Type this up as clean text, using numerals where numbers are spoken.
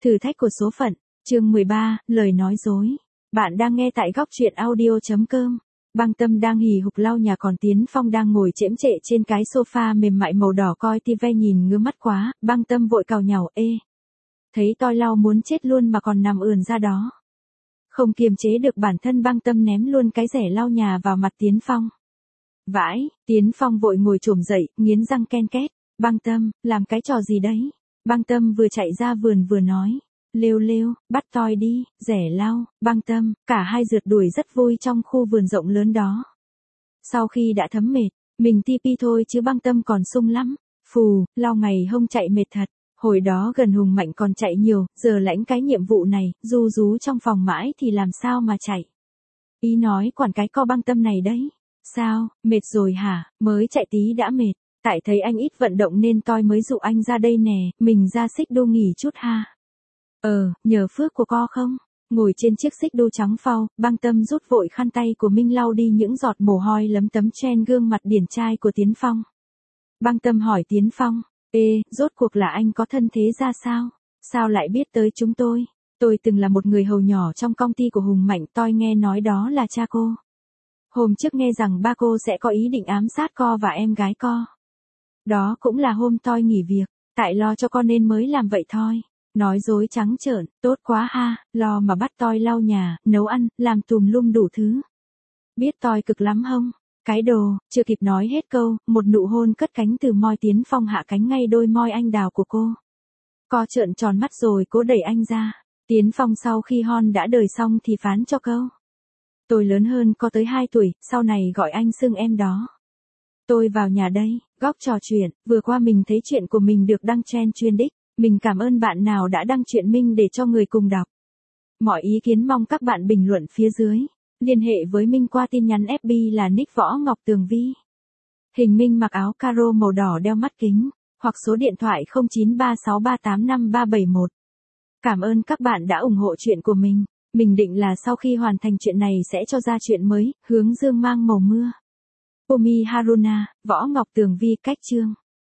Thử thách của số phận, chương 13, lời nói dối. Bạn đang nghe tại góc truyện audio.com. Băng Tâm đang hì hục lau nhà, còn Tiến Phong đang ngồi chễm chệ trên cái sofa mềm mại màu đỏ coi tivi nhìn ngứa mắt quá. Băng Tâm vội càu nhàu: ê, thấy tôi lau muốn chết luôn mà còn nằm ườn ra đó. Không kiềm chế được bản thân, Băng Tâm ném luôn cái rẻ lau nhà vào mặt Tiến Phong. Vãi, Tiến Phong vội ngồi chồm dậy, nghiến răng ken két. Băng Tâm, làm cái trò gì đấy? Băng Tâm vừa chạy ra vườn vừa nói. Lêu lêu, bắt toi đi, rẻ lau. Băng Tâm, cả hai rượt đuổi rất vui trong khu vườn rộng lớn đó. Sau khi đã thấm mệt, mình tipi thôi chứ Băng Tâm còn sung lắm. Phù, lau ngày hông chạy mệt thật. Hồi đó gần Hùng Mạnh còn chạy nhiều, giờ lãnh cái nhiệm vụ này, ru rú trong phòng mãi thì làm sao mà chạy. Ý nói quản cái co Băng Tâm này đấy. Sao, mệt rồi hả? Mới chạy tí đã mệt. Tại thấy anh ít vận động nên tôi mới dụ anh ra đây nè, mình ra xích đu nghỉ chút ha. Nhờ phước của co không? Ngồi trên chiếc xích đu trắng phau, Băng Tâm rút vội khăn tay của mình lau đi những giọt mồ hôi lấm tấm trên gương mặt điển trai của Tiến Phong. Băng Tâm hỏi Tiến Phong, ê, rốt cuộc là anh có thân thế ra sao? Sao lại biết tới chúng tôi? Tôi từng là một người hầu nhỏ trong công ty của Hùng Mạnh, tôi nghe nói đó là cha cô. Hôm trước nghe rằng ba cô sẽ có ý định ám sát co và em gái co. Đó cũng là hôm tôi nghỉ việc, tại lo cho con nên mới làm vậy thôi. Nói dối trắng trợn, tốt quá ha, lo mà bắt tôi lau nhà, nấu ăn, làm tùm lum đủ thứ. Biết tôi cực lắm không? Cái đồ, chưa kịp nói hết câu, một nụ hôn cất cánh từ môi Tiến Phong hạ cánh ngay đôi môi anh đào của cô. Co trợn tròn mắt rồi cố đẩy anh ra. Tiến Phong sau khi hôn đã đời xong thì phán cho câu. Tôi lớn hơn co tới 2 tuổi, sau này gọi anh xưng em đó. Tôi vào nhà đây, góc trò chuyện, vừa qua mình thấy chuyện của mình được đăng trend chuyên đích. Mình cảm ơn bạn nào đã đăng chuyện mình để cho người cùng đọc. Mọi ý kiến mong các bạn bình luận phía dưới. Liên hệ với mình qua tin nhắn FB là nick Võ Ngọc Tường Vi. Hình Minh mặc áo caro màu đỏ, đeo mắt kính, hoặc số điện thoại 0936385371. Cảm ơn các bạn đã ủng hộ chuyện của mình. Mình định là sau khi hoàn thành chuyện này sẽ cho ra chuyện mới, Hướng Dương mang màu mưa. Omi Haruna, Võ Ngọc Tường Vi, cách chương.